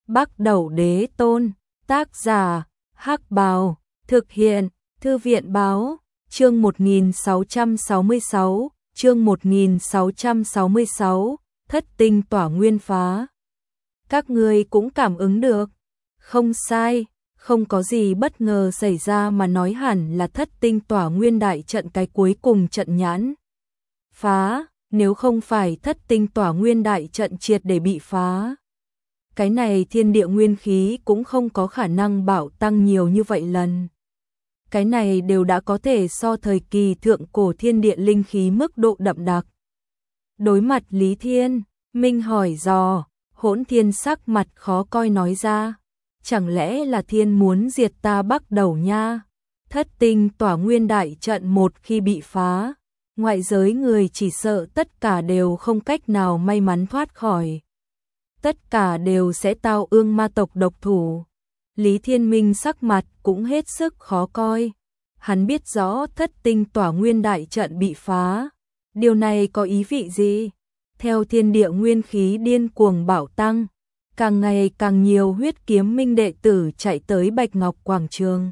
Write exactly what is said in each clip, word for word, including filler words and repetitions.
Bắc Đẩu Đế Tôn, tác giả, Hắc Bào, thực hiện, Thư viện báo, chương một nghìn sáu trăm sáu mươi sáu, chương một nghìn sáu trăm sáu mươi sáu, thất tinh tỏa nguyên phá. Các ngươi cũng cảm ứng được, không sai, không có gì bất ngờ xảy ra mà nói hẳn là thất tinh tỏa nguyên đại trận cái cuối cùng trận nhãn. Phá, nếu không phải thất tinh tỏa nguyên đại trận triệt để bị phá. Cái này thiên địa nguyên khí cũng không có khả năng bảo tăng nhiều như vậy lần. Cái này đều đã có thể so thời kỳ thượng cổ thiên địa linh khí mức độ đậm đặc. Đối mặt Lý Thiên, Minh hỏi dò, Hỗn Thiên sắc mặt khó coi nói ra. Chẳng lẽ là Thiên muốn diệt ta Bắc Đẩu nha? Thất tinh tỏa nguyên đại trận một khi bị phá, ngoại giới người chỉ sợ tất cả đều không cách nào may mắn thoát khỏi. Tất cả đều sẽ tao ương ma tộc độc thủ. Lý Thiên Minh sắc mặt cũng hết sức khó coi. Hắn biết rõ thất tinh tỏa nguyên đại trận bị phá. Điều này có ý vị gì? Theo thiên địa nguyên khí điên cuồng bảo tăng, càng ngày càng nhiều huyết kiếm minh đệ tử chạy tới Bạch Ngọc Quảng Trường.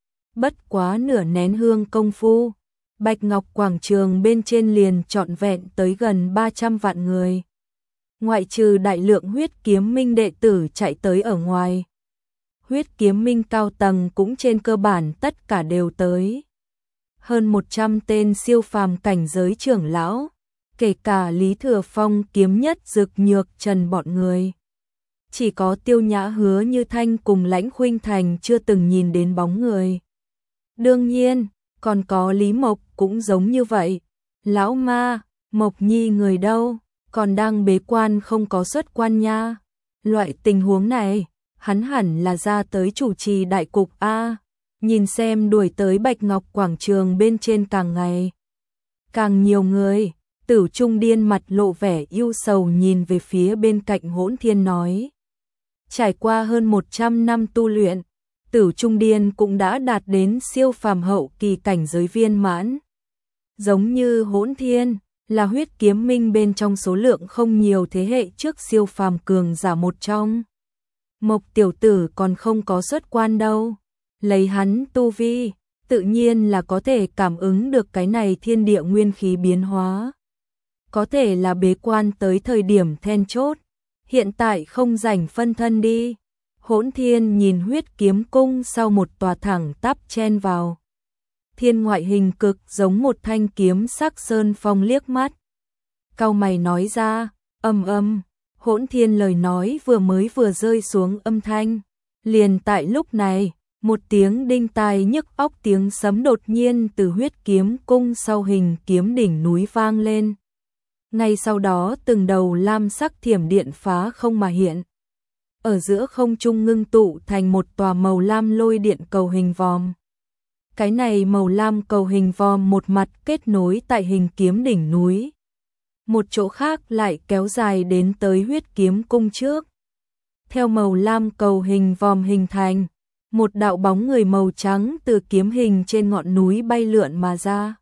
Bất quá nửa nén hương công phu, Bạch Ngọc Quảng Trường bên trên liền trọn vẹn tới gần ba trăm vạn người. Ngoại trừ đại lượng huyết kiếm minh đệ tử chạy tới ở ngoài, huyết kiếm minh cao tầng cũng trên cơ bản tất cả đều tới. Hơn một trăm tên siêu phàm cảnh giới trưởng lão, kể cả Lý Thừa Phong, Kiếm Nhất, Dực Nhược, Trần bọn người. Chỉ có Tiêu Nhã, Hứa Như Thanh cùng Lãnh Khuynh Thành chưa từng nhìn đến bóng người. Đương nhiên, còn có Lý Mộc cũng giống như vậy. Lão ma, Mộc Nhi người đâu? Còn đang bế quan không có xuất quan nha. Loại tình huống này, hắn hẳn là ra tới chủ trì đại cục a. Nhìn xem đuổi tới Bạch Ngọc Quảng Trường bên trên càng ngày càng nhiều người. Tử Trung Điên mặt lộ vẻ ưu sầu nhìn về phía bên cạnh Hỗn Thiên nói. Trải qua hơn một trăm năm tu luyện, Tử Trung Điên cũng đã đạt đến siêu phàm hậu kỳ cảnh giới viên mãn. Giống như Hỗn Thiên, là huyết kiếm minh bên trong số lượng không nhiều thế hệ trước siêu phàm cường giả một trong. Mộc tiểu tử còn không có xuất quan đâu. Lấy hắn tu vi, tự nhiên là có thể cảm ứng được cái này thiên địa nguyên khí biến hóa. Có thể là bế quan tới thời điểm then chốt, hiện tại không rảnh phân thân đi. Hỗn Thiên nhìn huyết kiếm cung sau một tòa thẳng tắp chen vào. Thiên ngoại hình cực giống một thanh kiếm sắc sơn phong liếc mắt. Cau mày nói ra, âm âm, Hỗn Thiên lời nói vừa mới vừa rơi xuống âm thanh. Liền tại lúc này, một tiếng đinh tai nhức óc tiếng sấm đột nhiên từ huyết kiếm cung sau hình kiếm đỉnh núi vang lên. Ngay sau đó từng đầu lam sắc thiểm điện phá không mà hiện. Ở giữa không trung ngưng tụ thành một tòa màu lam lôi điện cầu hình vòm. Cái này màu lam cầu hình vòm một mặt kết nối tại hình kiếm đỉnh núi. Một chỗ khác lại kéo dài đến tới huyết kiếm cung trước. Theo màu lam cầu hình vòm hình thành, một đạo bóng người màu trắng từ kiếm hình trên ngọn núi bay lượn mà ra.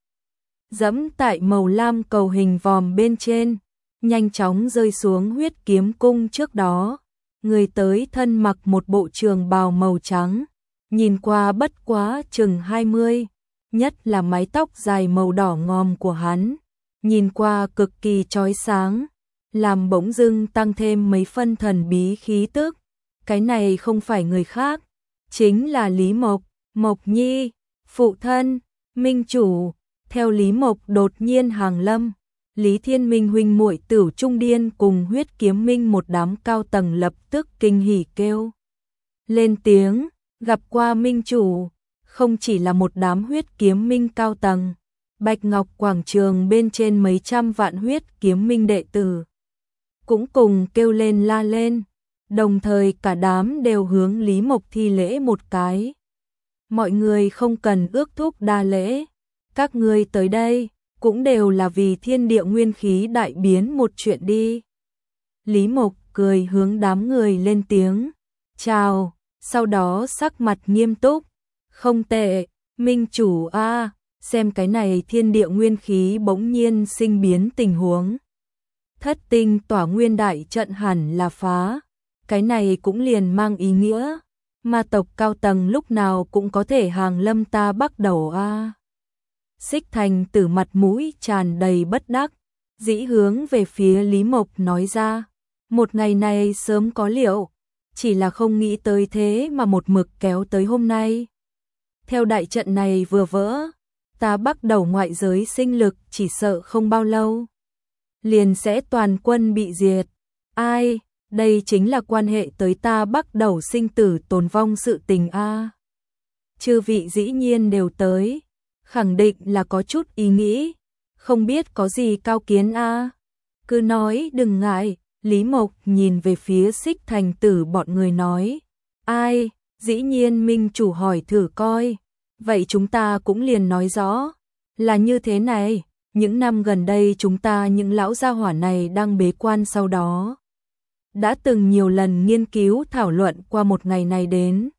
Dẫm tại màu lam cầu hình vòm bên trên, nhanh chóng rơi xuống huyết kiếm cung trước đó. Người tới thân mặc một bộ trường bào màu trắng, nhìn qua bất quá chừng hai mươi, nhất là mái tóc dài màu đỏ ngòm của hắn, nhìn qua cực kỳ chói sáng, làm bỗng dưng tăng thêm mấy phân thần bí khí tức. Cái này không phải người khác, chính là Lý Mộc, Mộc Nhi, phụ thân, minh chủ. Theo Lý Mộc đột nhiên hàng lâm, Lý Thiên Minh huynh muội Tử Trung Điên cùng huyết kiếm minh một đám cao tầng lập tức kinh hỉ kêu lên tiếng, gặp qua minh chủ. Không chỉ là một đám huyết kiếm minh cao tầng, Bạch Ngọc Quảng Trường bên trên mấy trăm vạn huyết kiếm minh đệ tử cũng cùng kêu lên la lên, đồng thời cả đám đều hướng Lý Mộc thi lễ một cái. Mọi người không cần ước thúc đa lễ, các ngươi tới đây cũng đều là vì thiên địa nguyên khí đại biến một chuyện đi. Lý Mộc cười hướng đám người lên tiếng, chào, sau đó sắc mặt nghiêm túc, không tệ, minh chủ a, xem cái này thiên địa nguyên khí bỗng nhiên sinh biến tình huống. Thất tinh tỏa nguyên đại trận hẳn là phá, Cái này cũng liền mang ý nghĩa, ma tộc cao tầng lúc nào cũng có thể hàng lâm ta Bắc Đầu a. Xích Thành Tử mặt mũi tràn đầy bất đắc, dĩ hướng về phía Lý Mộc nói ra, một ngày này sớm có liệu, chỉ là không nghĩ tới thế mà một mực kéo tới hôm nay. Theo đại trận này vừa vỡ, ta Bắc Đầu ngoại giới sinh lực chỉ sợ không bao lâu liền sẽ toàn quân bị diệt. Ai, đây chính là quan hệ tới ta Bắc Đầu sinh tử tồn vong sự tình a. Chư vị dĩ nhiên đều tới, khẳng định là có chút ý nghĩ, không biết có gì cao kiến a. Cứ nói đừng ngại. Lý Mộc nhìn về phía Xích Thành Tử bọn người nói, ai, dĩ nhiên minh chủ hỏi thử coi, vậy chúng ta cũng liền nói rõ, là như thế này, những năm gần đây chúng ta những lão gia hỏa này đang bế quan sau đó. Đã từng nhiều lần nghiên cứu thảo luận qua một ngày này đến.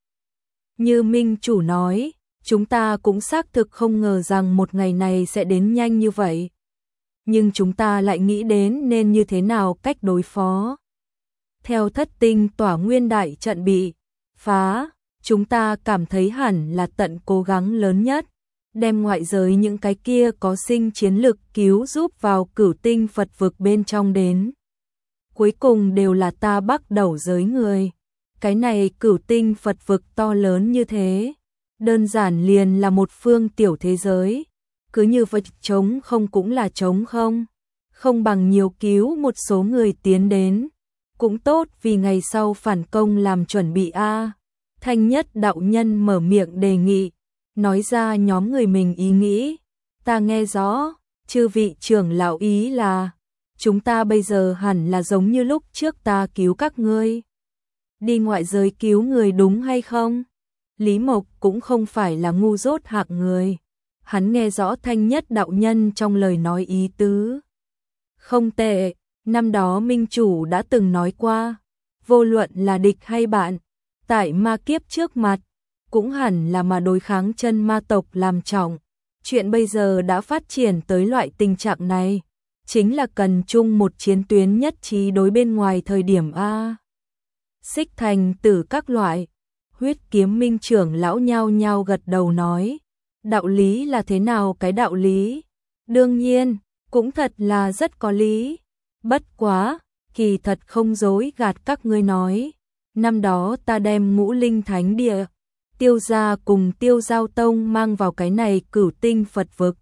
Như minh chủ nói, chúng ta cũng xác thực không ngờ rằng một ngày này sẽ đến nhanh như vậy. Nhưng chúng ta lại nghĩ đến nên như thế nào cách đối phó. Theo thất tinh tỏa nguyên đại trận bị phá, chúng ta cảm thấy hẳn là tận cố gắng lớn nhất, đem ngoại giới những cái kia có sinh chiến lực cứu giúp vào cửu tinh Phật vực bên trong đến. Cuối cùng đều là ta Bắc Đầu giới người. Cái này cửu tinh Phật vực to lớn như thế, đơn giản liền là một phương tiểu thế giới. Cứ như vậy trống không cũng là trống không, không bằng nhiều cứu một số người tiến đến, cũng tốt vì ngày sau phản công làm chuẩn bị a. Thanh Nhất đạo nhân mở miệng đề nghị, nói ra nhóm người mình ý nghĩ, ta nghe rõ, chư vị trưởng lão ý là, chúng ta bây giờ hẳn là giống như lúc trước ta cứu các ngươi. Đi ngoại giới cứu người đúng hay không? Lý Mộc cũng không phải là ngu dốt hạng người. Hắn nghe rõ Thanh Nhất đạo nhân trong lời nói ý tứ. Không tệ, năm đó minh chủ đã từng nói qua, vô luận là địch hay bạn, tại ma kiếp trước mặt, cũng hẳn là mà đối kháng chân ma tộc làm trọng. Chuyện bây giờ đã phát triển tới loại tình trạng này, chính là cần chung một chiến tuyến nhất trí đối bên ngoài thời điểm a. Xích Thành Tử các loại, Huyết Kiếm minh trưởng lão nhao nhao gật đầu nói. Đạo lý là thế nào cái đạo lý? Đương nhiên, cũng thật là rất có lý. Bất quá, kỳ thật không dối gạt các ngươi nói. Năm đó ta đem Ngũ Linh Thánh Địa, Tiêu gia cùng Tiêu Giao Tông mang vào cái này cửu tinh Phật vực.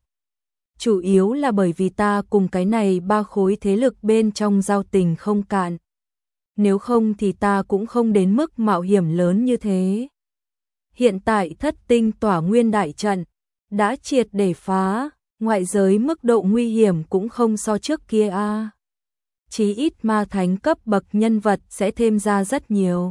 Chủ yếu là bởi vì ta cùng cái này ba khối thế lực bên trong giao tình không cạn. Nếu không thì ta cũng không đến mức mạo hiểm lớn như thế. Hiện tại thất tinh tỏa nguyên đại trận đã triệt để phá, ngoại giới mức độ nguy hiểm cũng không so trước kia a. Chí ít ma thánh cấp bậc nhân vật sẽ thêm ra rất nhiều.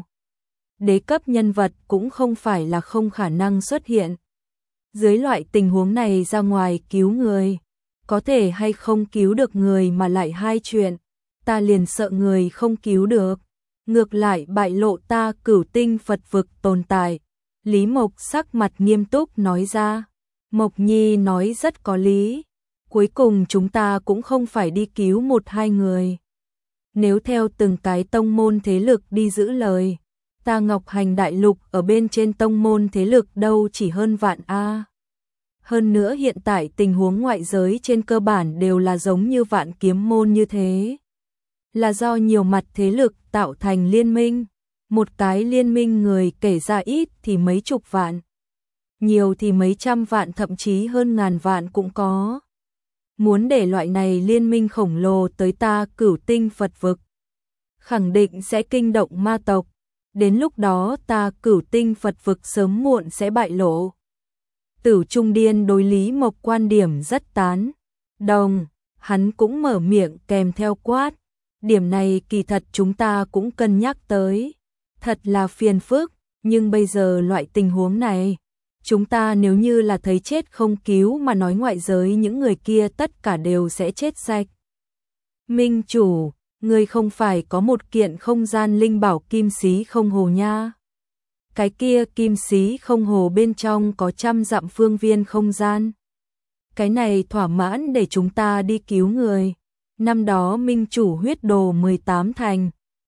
Đế cấp nhân vật cũng không phải là không khả năng xuất hiện. Dưới loại tình huống này ra ngoài cứu người, có thể hay không cứu được người mà lại hai chuyện, ta liền sợ người không cứu được, ngược lại bại lộ ta cửu tinh Phật vực tồn tại. Lý Mộc sắc mặt nghiêm túc nói ra. Mộc Nhi nói rất có lý. Cuối cùng chúng ta cũng không phải đi cứu một hai người. Nếu theo từng cái tông môn thế lực đi giữ lời, ta Ngọc Hành Đại Lục ở bên trên tông môn thế lực đâu chỉ hơn vạn a. Hơn nữa hiện tại tình huống ngoại giới trên cơ bản đều là giống như Vạn Kiếm môn như thế. Là do nhiều mặt thế lực tạo thành liên minh. Một cái liên minh người kể ra ít thì mấy chục vạn, nhiều thì mấy trăm vạn thậm chí hơn ngàn vạn cũng có. Muốn để loại này liên minh khổng lồ tới ta cửu tinh Phật vực, khẳng định sẽ kinh động ma tộc. Đến lúc đó ta cửu tinh Phật vực sớm muộn sẽ bại lộ. Tử Trung Điên đối Lý Mộc quan điểm rất tán đồng, hắn cũng mở miệng kèm theo quát. Điểm này kỳ thật chúng ta cũng cân nhắc tới. Thật là phiền phức, nhưng bây giờ loại tình huống này, chúng ta nếu như là thấy chết không cứu mà nói ngoại giới những người kia tất cả đều sẽ chết sạch. Minh chủ, người không phải có một kiện không gian linh bảo kim xí không hồ nha. Cái kia kim xí không hồ bên trong có trăm dặm phương viên không gian. Cái này thỏa mãn để chúng ta đi cứu người. Năm đó minh chủ huyết đồ mười tám thành,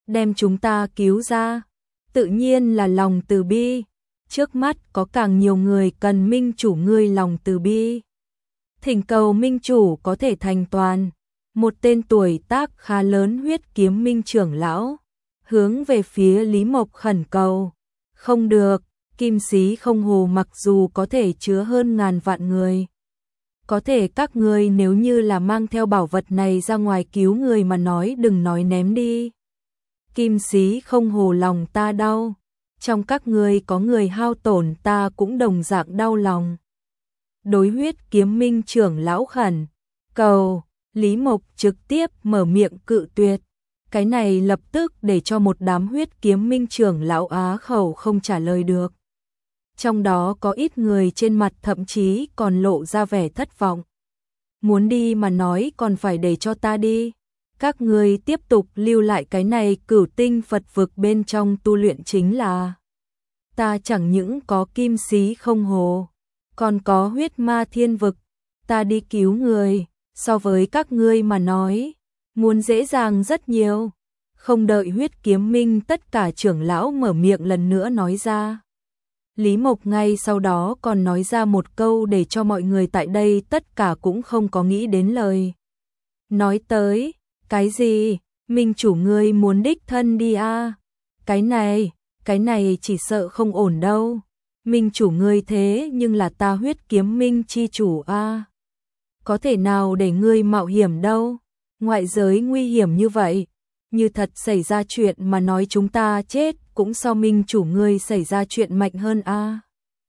đem chúng ta cứu ra, tự nhiên là lòng từ bi. Trước mắt có càng nhiều người cần minh chủ ngươi lòng từ bi. Thỉnh cầu minh chủ có thể thành toàn. Một tên tuổi tác khá lớn Huyết Kiếm Minh trưởng lão hướng về phía Lý Mộc khẩn cầu. Không được, Kim Sĩ Không Hồ mặc dù có thể chứa hơn ngàn vạn người. Có thể các ngươi nếu như là mang theo bảo vật này ra ngoài cứu người mà nói đừng nói ném đi. Kim Sĩ Không Hồ lòng ta đau. Trong các ngươi có người hao tổn ta cũng đồng dạng đau lòng. Đối Huyết Kiếm Minh trưởng lão khẩn cầu, Lý Mộc trực tiếp mở miệng cự tuyệt. Cái này lập tức để cho một đám Huyết Kiếm Minh trưởng lão á khẩu không trả lời được. Trong đó có ít người trên mặt thậm chí còn lộ ra vẻ thất vọng. Muốn đi mà nói còn phải để cho ta đi. Các ngươi tiếp tục lưu lại cái này Cửu Tinh Phật vực bên trong tu luyện chính là. Ta chẳng những có Kim Sĩ Không Hồ, còn có Huyết Ma Thiên vực. Ta đi cứu người, so với các ngươi mà nói, muốn dễ dàng rất nhiều. Không đợi Huyết Kiếm Minh tất cả trưởng lão mở miệng lần nữa nói ra. Lý Mộc ngay sau đó còn nói ra một câu để cho mọi người tại đây tất cả cũng không có nghĩ đến lời. Nói tới, cái gì, minh chủ ngươi muốn đích thân đi à? Cái này, cái này chỉ sợ không ổn đâu. Minh chủ ngươi thế nhưng là ta Huyết Kiếm Minh chi chủ à? Có thể nào để ngươi mạo hiểm đâu? Ngoại giới nguy hiểm như vậy, như thật xảy ra chuyện mà nói chúng ta chết cũng so minh chủ ngươi xảy ra chuyện mạnh hơn a. À?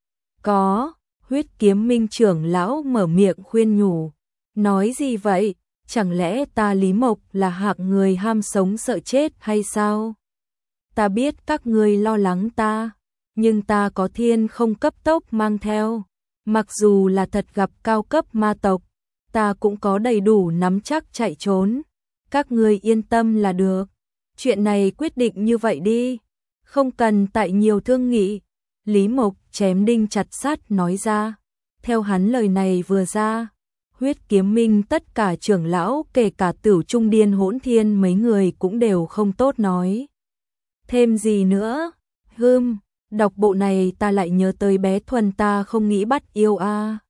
Có, Huyết Kiếm Minh trưởng lão mở miệng khuyên nhủ. Nói gì vậy? Chẳng lẽ ta Lý Mộc là hạng người ham sống sợ chết hay sao? Ta biết các ngươi lo lắng ta, nhưng ta có thiên không cấp tốc mang theo. Mặc dù là thật gặp cao cấp ma tộc, ta cũng có đầy đủ nắm chắc chạy trốn. Các ngươi yên tâm là được. Chuyện này quyết định như vậy đi. Không cần tại nhiều thương nghị. Lý Mộc chém đinh chặt sắt nói ra. Theo hắn lời này vừa ra, Huyết Kiếm Minh tất cả trưởng lão kể cả Tử Trung Điên Hỗn Thiên mấy người cũng đều không tốt nói. Thêm gì nữa? Hừm, đọc bộ này ta lại nhớ tới bé Thuần ta không nghĩ bắt yêu a. À.